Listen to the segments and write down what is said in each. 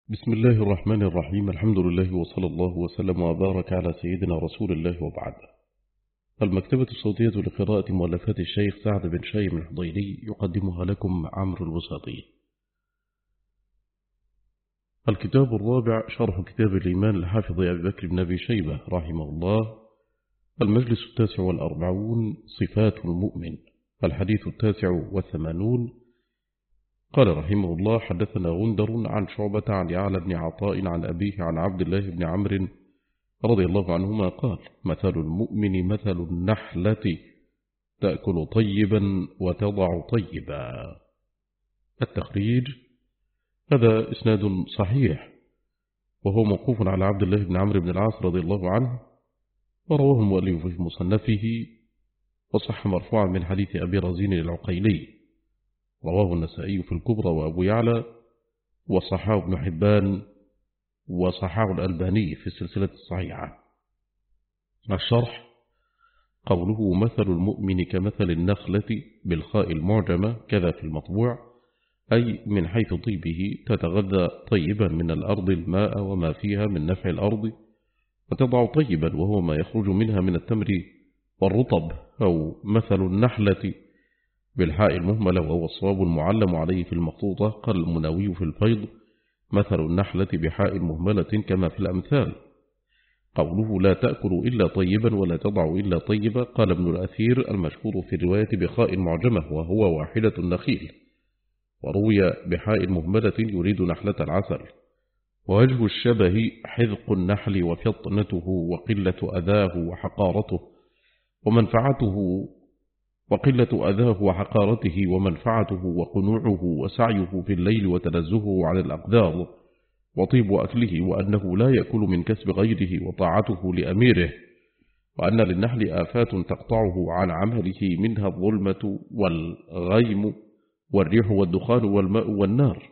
بسم الله الرحمن الرحيم. الحمد لله وصلى الله وسلم وبارك على سيدنا رسول الله وبعد. المكتبة الصوتية لقراءة مؤلفات الشيخ سعد بن شايم الحضيري يقدمها لكم عمرو الوساطي. الكتاب الرابع شرح كتاب الإيمان لحافظ أبي بكر بن أبي شيبة رحمه الله. المجلس 49 صفات المؤمن. الحديث 89. قال رحمه الله: حدثنا غندر عن شعبة عن يعلى بن عطاء عن أبيه عن عبد الله بن عمرو رضي الله عنهما قال: مثل المؤمن مثل النحلة تأكل طيبا وتضع طيبا. التخريج: هذا إسناد صحيح وهو موقوف على عبد الله بن عمرو بن العاص رضي الله عنه، ورواه المؤلف في مصنفه، وصح مرفوعا من حديث أبي رزين العقيلي، رواه النسائي في الكبرى وأبو يعلى، وصححه ابن حبان، وصححه الألباني في السلسلة الصحيحة. الشرح: قوله مثل المؤمن كمثل النخلة بالخاء المعجمة كذا في المطبوع، أي من حيث طيبه تتغذى طيبا من الأرض الماء وما فيها من نفع الأرض، وتضع طيبا وهو ما يخرج منها من التمر والرطب. أو مثل النحلة بالحاء المهملة وهو الصواب المعلم عليه في المخطوطة. قال المناوي في الفيض: مثل النحلة بحاء مهملة كما في الأمثال. قوله لا تأكل إلا طيبا ولا تضع إلا طيبا، قال ابن الأثير: المشهور في الرواية بخاء معجمة وهو واحدة النخيل، وروي بحاء مهملة يريد نحلة العسل. ووجه الشبه حذق النحل وفطنته وقلة أذاه وحقارته ومنفعته وقنوعه وسعيه في الليل وتنزهه عن الأقدار وطيب أكله، وأنه لا يأكل من كسب غيره وطاعته لأميره، وأن للنحل آفات تقطعه عن عمله، منها الظلمة والغيم والريح والدخان والماء والنار.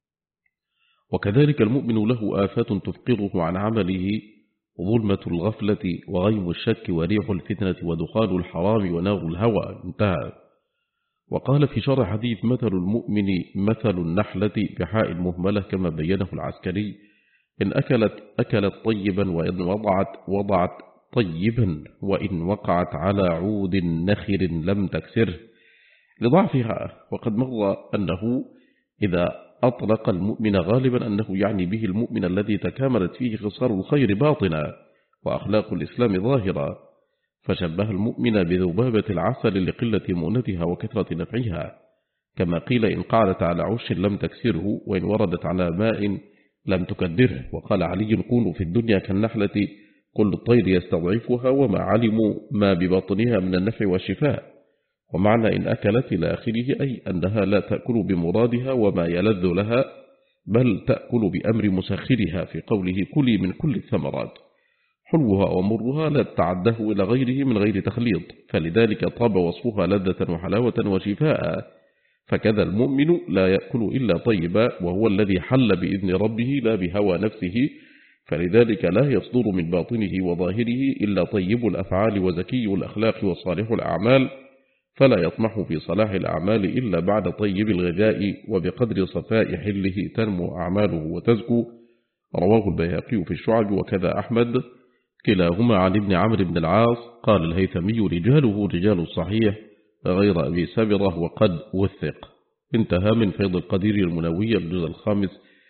وكذلك المؤمن له آفات تفقره عن عمله، ظلمة الغفلة وغيم الشك وريح الفتنة ودخان الحرام ونار الهوى. انتهى. وقال في شرح حديث مثل المؤمن مثل النحلة بحاء المهملة كما بينه العسكري: إن أكلت طيبا، وإن وضعت طيبا، وإن وقعت على عود نخر لم تكسره لضعفها. وقد مر أنه إذا أطلق المؤمن غالبا أنه يعني به المؤمن الذي تكاملت فيه خصال الخير باطنا وأخلاق الإسلام ظاهرا، فشبه المؤمن بذبابة العسل لقلة مؤنتها وكثرة نفعها، كما قيل: إن قعدت على عش لم تكسره، وإن وردت على ماء لم تكدره. وقال علي: كونوا في الدنيا كالنحلة، كل الطير يستضعفها وما علموا ما ببطنها من النفع والشفاء. ومعنى إن أكلت إلى آخره أي أنها لا تأكل بمرادها وما يلذ لها، بل تأكل بأمر مسخرها، في قوله: كلي من كل الثمرات، حلوها ومرها لا تتعده إلى غيره من غير تخليط، فلذلك طاب وصفها لذة وحلاوة وشفاء. فكذا المؤمن لا يأكل إلا طيبا، وهو الذي حل بإذن ربه لا بهوى نفسه، فلذلك لا يصدر من باطنه وظاهره إلا طيب الأفعال وزكي الأخلاق وصالح الأعمال، فلا يطمح في صلاح الأعمال إلا بعد طيب الغذاء، وبقدر صفاء حله تنمو أعماله وتزكو. رواه البيهقي في الشعب وكذا أحمد، كلاهما عن ابن عمرو بن العاص. قال الهيثمي: رجاله رجال الصحيح غير أبي سبرة وقد وثق. انتهى. من فيض القدير المنوي الجزء الخامس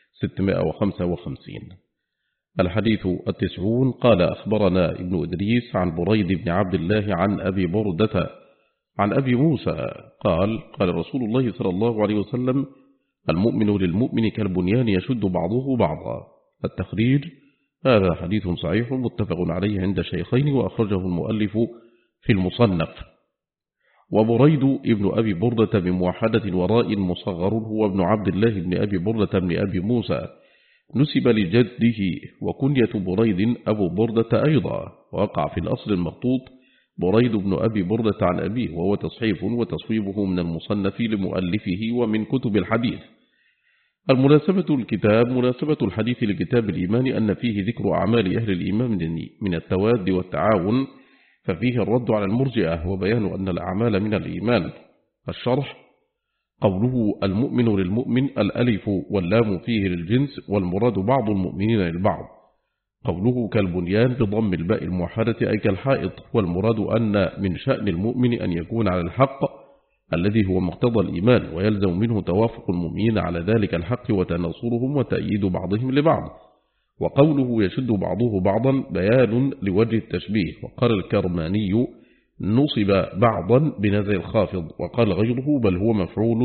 655. الحديث 90. قال: أخبرنا ابن إدريس عن بريد بن عبد الله عن أبي بردة عن أبي موسى قال: قال رسول الله صلى الله عليه وسلم: المؤمن للمؤمن كالبنيان يشد بعضه بعضا. التخريج: هذا حديث صحيح متفق عليه عند الشيخين، وأخرجه المؤلف في المصنف. وبريد ابن أبي بردة بموحدة وراء مصغر هو ابن عبد الله بن أبي بردة بن أبي موسى، نسب لجده، وكنية بريد أبو بردة أيضا، ووقع في الأصل المخطوط بريد بن أبي بردة عن أبيه، وهو تصحيف وتصويبه من المصنف لمؤلفه ومن كتب الحديث. المناسبة الكتاب: مناسبة الحديث لكتاب الإيمان أن فيه ذكر أعمال أهل الإيمان من التواد والتعاون، ففيه الرد على المرجئة وبيان أن الأعمال من الإيمان. الشرح: قوله المؤمن للمؤمن الألف واللام فيه للجنس والمراد بعض المؤمنين للبعض. قوله كالبنيان بضم الباء الموحدة أي كالحائط، والمراد أن من شأن المؤمن أن يكون على الحق الذي هو مقتضى الإيمان، ويلزم منه توافق المؤمنين على ذلك الحق وتناصرهم وتأييد بعضهم لبعض. وقوله يشد بعضه بعضا بيان لوجه التشبيه. وقال الكرماني نصب بعضا بنزع الخافض، وقال غيره بل هو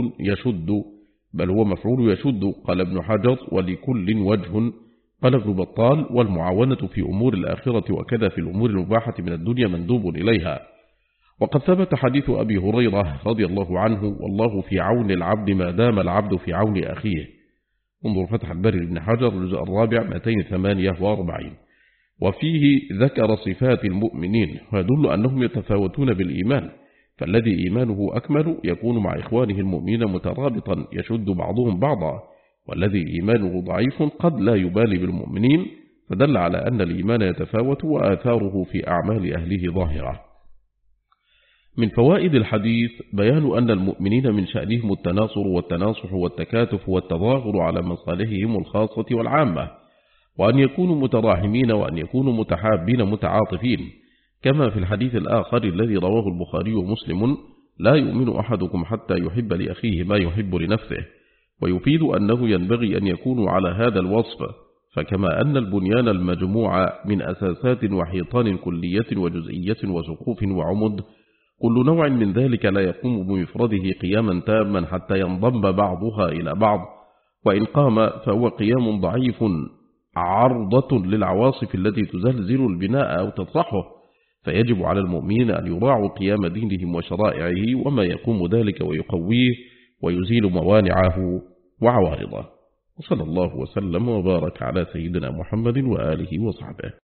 مفعول يشد. قال ابن حجر ولكل وجه. قال ابن بطال والمعاونة في أمور الآخرة وكذا في الأمور المباحة من الدنيا مندوب إليها. وقد ثبت حديث أبي هريرة رضي الله عنه والله في عون العبد ما دام العبد في عون أخيه. انظر فتح الباري لابن حجر الجزء الرابع 248. وفيه ذكر صفات المؤمنين ويدل أنهم يتفاوتون بالإيمان، فالذي إيمانه أكمل يكون مع إخوانه المؤمنين مترابطا يشد بعضهم بعضا، والذي إيمانه ضعيف قد لا يبالي بالمؤمنين، فدل على أن الإيمان يتفاوت وآثاره في أعمال أهله ظاهرة. من فوائد الحديث بيان أن المؤمنين من شأنهم التناصر والتناصح والتكاتف والتظاهر على مصالحهم الخاصة والعامة، وأن يكونوا متراحمين وأن يكونوا متحابين متعاطفين، كما في الحديث الآخر الذي رواه البخاري ومسلم لا يؤمن أحدكم حتى يحب لأخيه ما يحب لنفسه، ويفيد أنه ينبغي أن يكونوا على هذا الوصف، فكما أن البنيان المجموع من أساسات وحيطان كلية وجزئية وسقوف وعمد، كل نوع من ذلك لا يقوم بمفرده قياما تاما حتى ينضم بعضها إلى بعض، وإن قام فهو قيام ضعيف عرضة للعواصف التي تزلزل البناء أو تطرحه، فيجب على المؤمنين أن يراعوا قيام دينهم وشرائعه وما يقوم ذلك ويقويه ويزيل موانعه وعوارضه. وصلى الله وسلم وبارك على سيدنا محمد وآله وصحبه.